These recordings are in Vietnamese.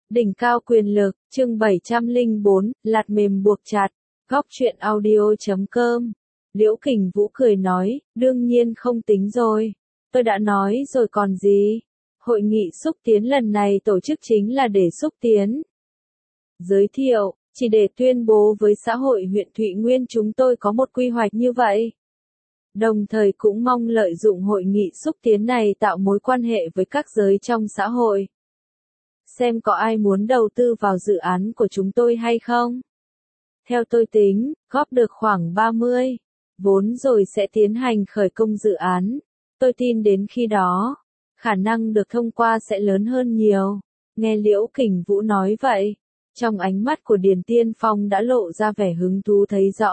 Đỉnh cao quyền lực, chương 704, lạt mềm buộc chặt, góc truyện audio.com. Liễu Kình Vũ cười nói, đương nhiên không tính rồi. Tôi đã nói rồi còn gì. Hội nghị xúc tiến lần này tổ chức chính là để xúc tiến. Giới thiệu, chỉ để tuyên bố với xã hội huyện Thụy Nguyên chúng tôi có một quy hoạch như vậy. Đồng thời cũng mong lợi dụng hội nghị xúc tiến này tạo mối quan hệ với các giới trong xã hội. Xem có ai muốn đầu tư vào dự án của chúng tôi hay không? Theo tôi tính, góp được khoảng 30 vốn rồi sẽ tiến hành khởi công dự án. Tôi tin đến khi đó, khả năng được thông qua sẽ lớn hơn nhiều. Nghe Liễu Kình Vũ nói vậy, trong ánh mắt của Điền Tiên Phong đã lộ ra vẻ hứng thú thấy rõ.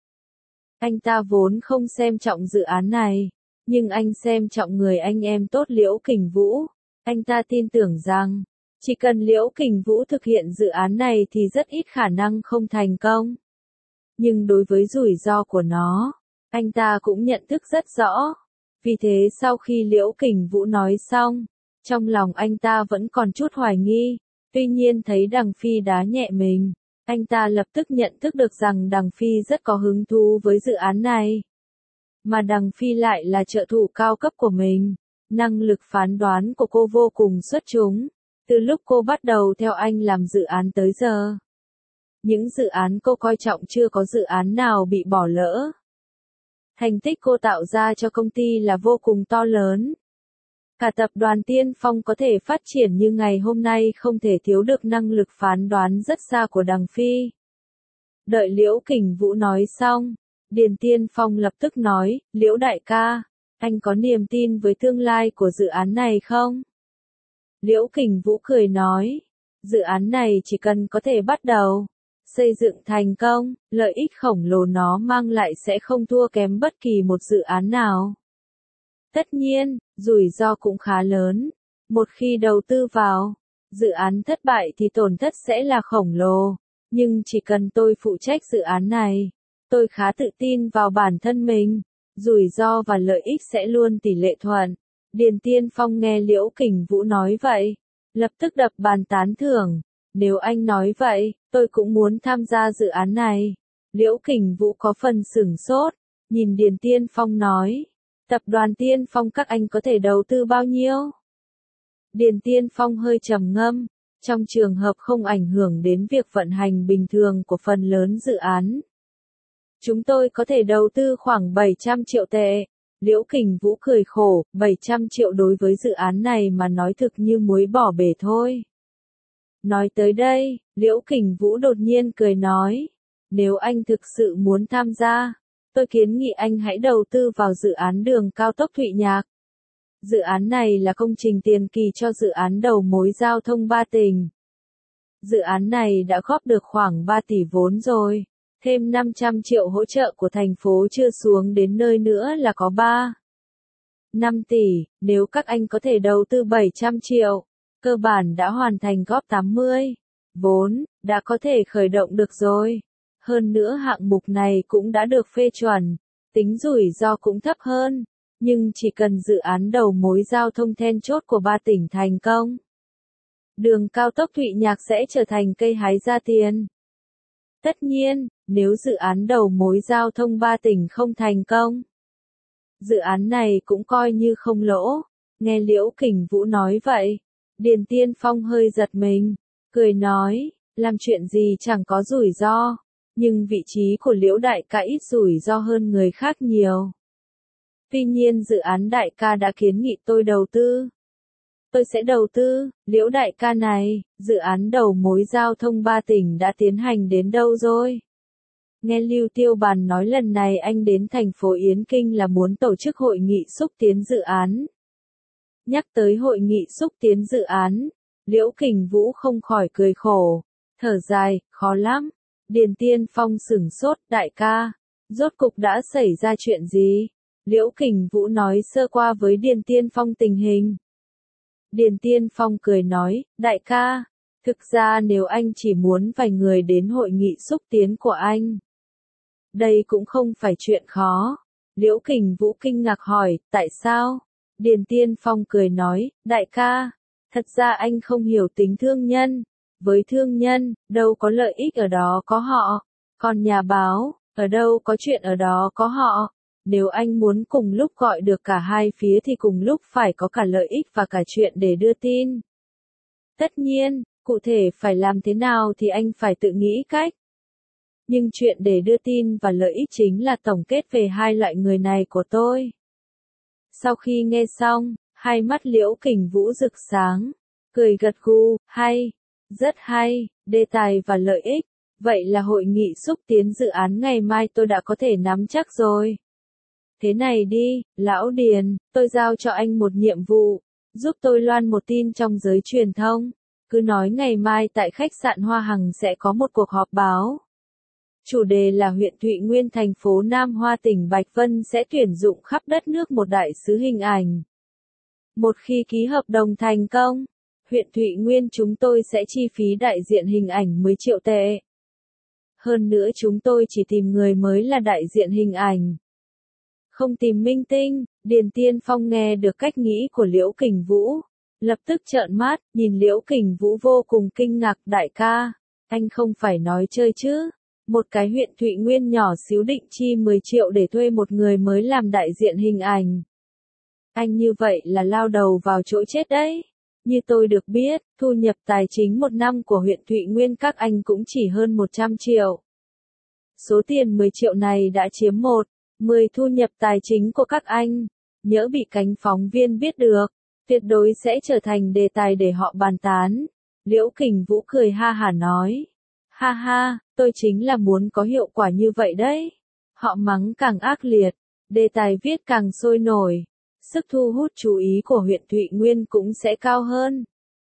Anh ta vốn không xem trọng dự án này, nhưng anh xem trọng người anh em tốt Liễu Kình Vũ. Anh ta tin tưởng rằng, chỉ cần Liễu Kình Vũ thực hiện dự án này thì rất ít khả năng không thành công. Nhưng đối với rủi ro của nó, anh ta cũng nhận thức rất rõ. Vì thế sau khi Liễu Kình Vũ nói xong, trong lòng anh ta vẫn còn chút hoài nghi. Tuy nhiên thấy Đằng Phi đá nhẹ mình, anh ta lập tức nhận thức được rằng Đằng Phi rất có hứng thú với dự án này. Mà Đằng Phi lại là trợ thủ cao cấp của mình. Năng lực phán đoán của cô vô cùng xuất chúng. Từ lúc cô bắt đầu theo anh làm dự án tới giờ, những dự án cô coi trọng chưa có dự án nào bị bỏ lỡ. Thành tích cô tạo ra cho công ty là vô cùng to lớn. Cả tập đoàn Tiên Phong có thể phát triển như ngày hôm nay không thể thiếu được năng lực phán đoán rất xa của Đằng Phi. Đợi Liễu Kình Vũ nói xong, Điền Tiên Phong lập tức nói, Liễu đại ca, anh có niềm tin với tương lai của dự án này không? Liễu Kình Vũ cười nói, dự án này chỉ cần có thể bắt đầu, xây dựng thành công, lợi ích khổng lồ nó mang lại sẽ không thua kém bất kỳ một dự án nào. Tất nhiên, rủi ro cũng khá lớn. Một khi đầu tư vào, dự án thất bại thì tổn thất sẽ là khổng lồ. Nhưng chỉ cần tôi phụ trách dự án này, tôi khá tự tin vào bản thân mình. Rủi ro và lợi ích sẽ luôn tỷ lệ thuận. Điền Tiên Phong nghe Liễu Kình Vũ nói vậy, lập tức đập bàn tán thưởng. Nếu anh nói vậy, tôi cũng muốn tham gia dự án này. Liễu Kình Vũ có phần sửng sốt, nhìn Điền Tiên Phong nói. Tập đoàn Tiên Phong các anh có thể đầu tư bao nhiêu? Điền Tiên Phong hơi trầm ngâm, trong trường hợp không ảnh hưởng đến việc vận hành bình thường của phần lớn dự án. Chúng tôi có thể đầu tư khoảng 700 triệu tệ. Liễu Kình Vũ cười khổ, 700 triệu đối với dự án này mà nói thực như muối bỏ bể thôi. Nói tới đây, Liễu Kình Vũ đột nhiên cười nói, nếu anh thực sự muốn tham gia, tôi kiến nghị anh hãy đầu tư vào dự án đường cao tốc Thụy Nhạc. Dự án này là công trình tiền kỳ cho dự án đầu mối giao thông Ba Tỉnh. Dự án này đã góp được khoảng 3 tỷ vốn rồi, thêm 500 triệu hỗ trợ của thành phố chưa xuống đến nơi nữa là có 5 tỷ, nếu các anh có thể đầu tư 700 triệu, cơ bản đã hoàn thành góp 80 vốn, đã có thể khởi động được rồi. Hơn nữa hạng mục này cũng đã được phê chuẩn, tính rủi ro cũng thấp hơn, nhưng chỉ cần dự án đầu mối giao thông then chốt của Ba Tỉnh thành công, đường cao tốc Thụy Nhạc sẽ trở thành cây hái ra tiền. Tất nhiên, nếu dự án đầu mối giao thông Ba Tỉnh không thành công, dự án này cũng coi như không lỗ. Nghe Liễu Kình Vũ nói vậy, Điền Tiên Phong hơi giật mình, cười nói, làm chuyện gì chẳng có rủi ro. Nhưng vị trí của Liễu đại ca ít rủi ro hơn người khác nhiều. Tuy nhiên dự án đại ca đã kiến nghị tôi đầu tư. Tôi sẽ đầu tư. Liễu đại ca này, dự án đầu mối giao thông Ba Tỉnh đã tiến hành đến đâu rồi? Nghe Lưu Tiêu Bàn nói lần này anh đến thành phố Yến Kinh là muốn tổ chức hội nghị xúc tiến dự án. Nhắc tới hội nghị xúc tiến dự án, Liễu Kình Vũ không khỏi cười khổ, thở dài, khó lắm. Điền Tiên Phong sửng sốt, đại ca, rốt cục đã xảy ra chuyện gì? Liễu Kình Vũ nói sơ qua với Điền Tiên Phong tình hình. Điền Tiên Phong cười nói, đại ca, thực ra nếu anh chỉ muốn vài người đến hội nghị xúc tiến của anh, đây cũng không phải chuyện khó. Liễu Kình Vũ kinh ngạc hỏi, tại sao? Điền Tiên Phong cười nói, đại ca, thật ra anh không hiểu tính thương nhân. Với thương nhân, đâu có lợi ích ở đó có họ. Còn nhà báo, ở đâu có chuyện ở đó có họ. Nếu anh muốn cùng lúc gọi được cả hai phía thì cùng lúc phải có cả lợi ích và cả chuyện để đưa tin. Tất nhiên, cụ thể phải làm thế nào thì anh phải tự nghĩ cách. Nhưng chuyện để đưa tin và lợi ích chính là tổng kết về hai loại người này của tôi. Sau khi nghe xong, hai mắt Liễu Kình Vũ rực sáng, cười gật gù, hay, rất hay, đề tài và lợi ích. Vậy là hội nghị xúc tiến dự án ngày mai tôi đã có thể nắm chắc rồi. Thế này đi, Lão Điền, tôi giao cho anh một nhiệm vụ, giúp tôi loan một tin trong giới truyền thông. Cứ nói ngày mai tại khách sạn Hoa Hằng sẽ có một cuộc họp báo. Chủ đề là huyện Thụy Nguyên thành phố Nam Hoa tỉnh Bạch Vân sẽ tuyển dụng khắp đất nước một đại sứ hình ảnh. Một khi ký hợp đồng thành công, huyện Thụy Nguyên chúng tôi sẽ chi phí đại diện hình ảnh 10 triệu tệ. Hơn nữa chúng tôi chỉ tìm người mới là đại diện hình ảnh. Không tìm minh tinh. Điền Tiên Phong nghe được cách nghĩ của Liễu Kình Vũ, lập tức trợn mắt, nhìn Liễu Kình Vũ vô cùng kinh ngạc. Đại ca, anh không phải nói chơi chứ? Một cái huyện Thụy Nguyên nhỏ xíu định chi 10 triệu để thuê một người mới làm đại diện hình ảnh. Anh như vậy là lao đầu vào chỗ chết đấy. Như tôi được biết, thu nhập tài chính một năm của huyện Thụy Nguyên các anh cũng chỉ hơn 100 triệu. Số tiền 10 triệu này đã chiếm 1/10 thu nhập tài chính của các anh. Nhỡ bị cánh phóng viên biết được, tuyệt đối sẽ trở thành đề tài để họ bàn tán. Liễu Kình Vũ cười ha hả nói. Ha ha, tôi chính là muốn có hiệu quả như vậy đấy. Họ mắng càng ác liệt, đề tài viết càng sôi nổi. Sức thu hút chú ý của huyện Thụy Nguyên cũng sẽ cao hơn.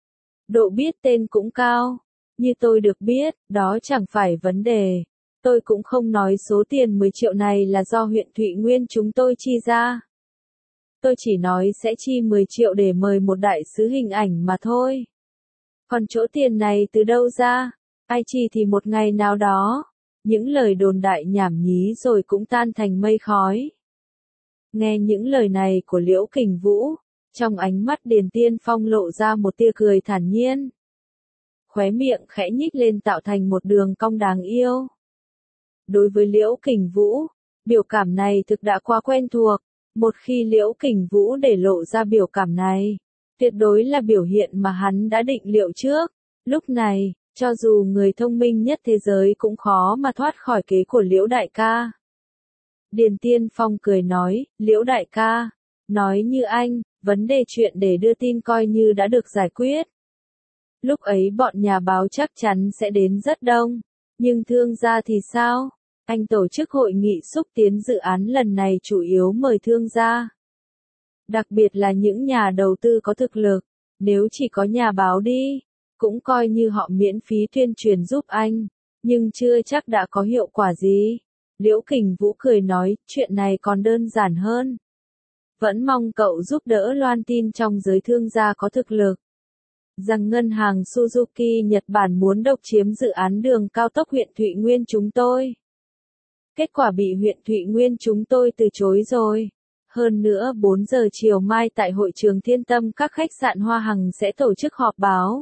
Độ biết tên cũng cao. Như tôi được biết, đó chẳng phải vấn đề. Tôi cũng không nói số tiền 10 triệu này là do huyện Thụy Nguyên chúng tôi chi ra. Tôi chỉ nói sẽ chi 10 triệu để mời một đại sứ hình ảnh mà thôi. Còn chỗ tiền này từ đâu ra? Ai chi thì một ngày nào đó. Những lời đồn đại nhảm nhí rồi cũng tan thành mây khói. Nghe những lời này của Liễu Kình Vũ, trong ánh mắt Điền Tiên Phong lộ ra một tia cười thản nhiên. Khóe miệng khẽ nhích lên tạo thành một đường cong đáng yêu. Đối với Liễu Kình Vũ, biểu cảm này thực đã quá quen thuộc. Một khi Liễu Kình Vũ để lộ ra biểu cảm này, tuyệt đối là biểu hiện mà hắn đã định liệu trước. Lúc này, cho dù người thông minh nhất thế giới cũng khó mà thoát khỏi kế của Liễu đại ca. Điền Tiên Phong cười nói, Liễu đại ca, nói như anh, vấn đề chuyện để đưa tin coi như đã được giải quyết. Lúc ấy bọn nhà báo chắc chắn sẽ đến rất đông, nhưng thương gia thì sao? Anh tổ chức hội nghị xúc tiến dự án lần này chủ yếu mời thương gia. Đặc biệt là những nhà đầu tư có thực lực, nếu chỉ có nhà báo đi, cũng coi như họ miễn phí tuyên truyền giúp anh, nhưng chưa chắc đã có hiệu quả gì. Liễu Kình Vũ cười nói, chuyện này còn đơn giản hơn. Vẫn mong cậu giúp đỡ loan tin trong giới thương gia có thực lực. Rằng ngân hàng Suzuki Nhật Bản muốn độc chiếm dự án đường cao tốc huyện Thụy Nguyên chúng tôi. Kết quả bị huyện Thụy Nguyên chúng tôi từ chối rồi. Hơn nữa 4 giờ chiều mai tại hội trường Thiên Tâm các khách sạn Hoa Hằng sẽ tổ chức họp báo.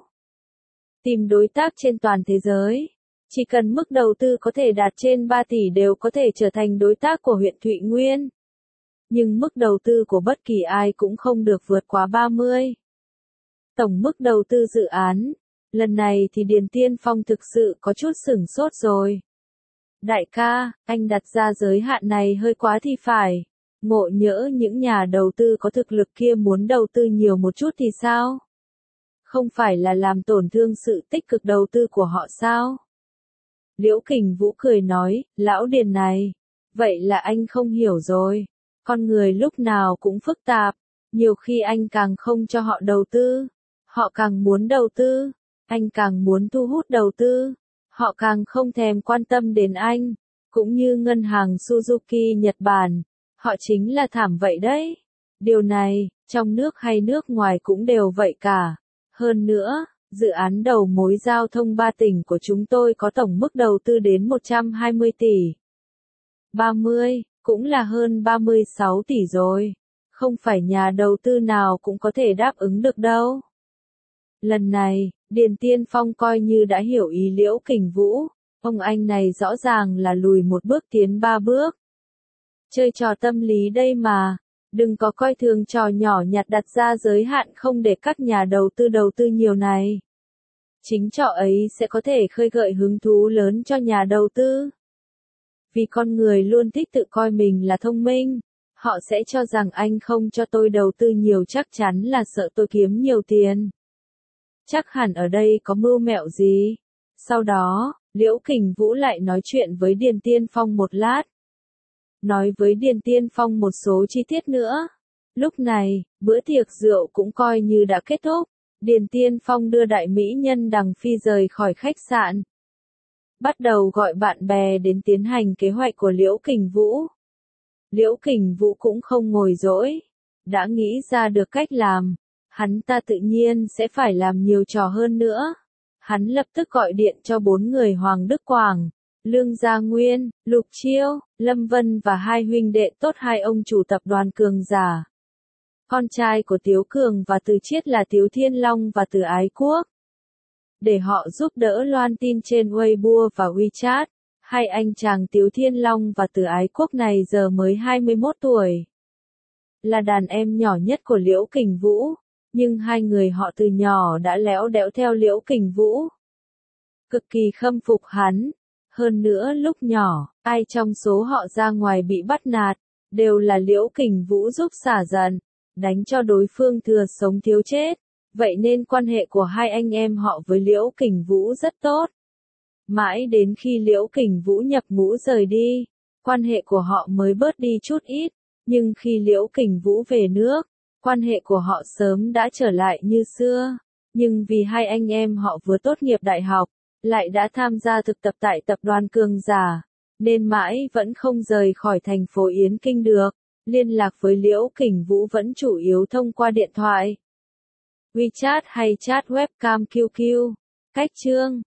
Tìm đối tác trên toàn thế giới. Chỉ cần mức đầu tư có thể đạt trên 3 tỷ đều có thể trở thành đối tác của huyện Thụy Nguyên. Nhưng mức đầu tư của bất kỳ ai cũng không được vượt quá 30. Tổng mức đầu tư dự án. Lần này thì Điền Tiên Phong thực sự có chút sửng sốt rồi. Đại ca, anh đặt ra giới hạn này hơi quá thì phải. Ngộ nhỡ những nhà đầu tư có thực lực kia muốn đầu tư nhiều một chút thì sao? Không phải là làm tổn thương sự tích cực đầu tư của họ sao? Liễu Kình Vũ cười nói, lão Điền này, vậy là anh không hiểu rồi. Con người lúc nào cũng phức tạp, nhiều khi anh càng không cho họ đầu tư, họ càng muốn đầu tư, anh càng muốn thu hút đầu tư, họ càng không thèm quan tâm đến anh, cũng như ngân hàng Suzuki Nhật Bản, họ chính là thảm vậy đấy. Điều này, trong nước hay nước ngoài cũng đều vậy cả. Hơn nữa, dự án đầu mối giao thông 3 tỉnh của chúng tôi có tổng mức đầu tư đến 120 tỷ. 30, cũng là hơn 36 tỷ rồi. Không phải nhà đầu tư nào cũng có thể đáp ứng được đâu. Lần này, Điền Tiên Phong coi như đã hiểu ý Liễu Kình Vũ, ông anh này rõ ràng là lùi một bước tiến ba bước. Chơi trò tâm lý đây mà, đừng có coi thường trò nhỏ nhặt đặt ra giới hạn không để các nhà đầu tư nhiều này. Chính trò ấy sẽ có thể khơi gợi hứng thú lớn cho nhà đầu tư. Vì con người luôn thích tự coi mình là thông minh, họ sẽ cho rằng anh không cho tôi đầu tư nhiều chắc chắn là sợ tôi kiếm nhiều tiền. Chắc hẳn ở đây có mưu mẹo gì. Sau đó, Liễu Kình Vũ lại nói chuyện với Điền Tiên Phong một lát. Nói với Điền Tiên Phong một số chi tiết nữa. Lúc này, bữa tiệc rượu cũng coi như đã kết thúc. Điền Tiên Phong đưa đại mỹ nhân Đằng Phi rời khỏi khách sạn. Bắt đầu gọi bạn bè đến tiến hành kế hoạch của Liễu Kình Vũ. Liễu Kình Vũ cũng không ngồi dỗi. Đã nghĩ ra được cách làm. Hắn ta tự nhiên sẽ phải làm nhiều trò hơn nữa. Hắn lập tức gọi điện cho 4 người Hoàng Đức Quảng, Lương Gia Nguyên, Lục Chiêu, Lâm Vân và 2 huynh đệ tốt 2 ông chủ tập đoàn Cường Giả. Con trai của Tiếu Cường và Từ Chiết là Tiếu Thiên Long và Từ Ái Quốc. Để họ giúp đỡ loan tin trên Weibo và WeChat, 2 anh chàng Tiếu Thiên Long và Từ Ái Quốc này giờ mới 21 tuổi. Là đàn em nhỏ nhất của Liễu Kình Vũ, nhưng 2 người họ từ nhỏ đã léo đẽo theo Liễu Kình Vũ. Cực kỳ khâm phục hắn. Hơn nữa lúc nhỏ, ai trong số họ ra ngoài bị bắt nạt, đều là Liễu Kình Vũ giúp xả giận, đánh cho đối phương thừa sống thiếu chết. Vậy nên quan hệ của 2 anh em họ với Liễu Kình Vũ rất tốt. Mãi đến khi Liễu Kình Vũ nhập ngũ rời đi, quan hệ của họ mới bớt đi chút ít, nhưng khi Liễu Kình Vũ về nước, quan hệ của họ sớm đã trở lại như xưa. Nhưng vì 2 anh em họ vừa tốt nghiệp đại học, lại đã tham gia thực tập tại tập đoàn Cường Giả, nên mãi vẫn không rời khỏi thành phố Yến Kinh được. Liên lạc với Liễu Kình Vũ vẫn chủ yếu thông qua điện thoại, WeChat hay chat webcam QQ. Cách chương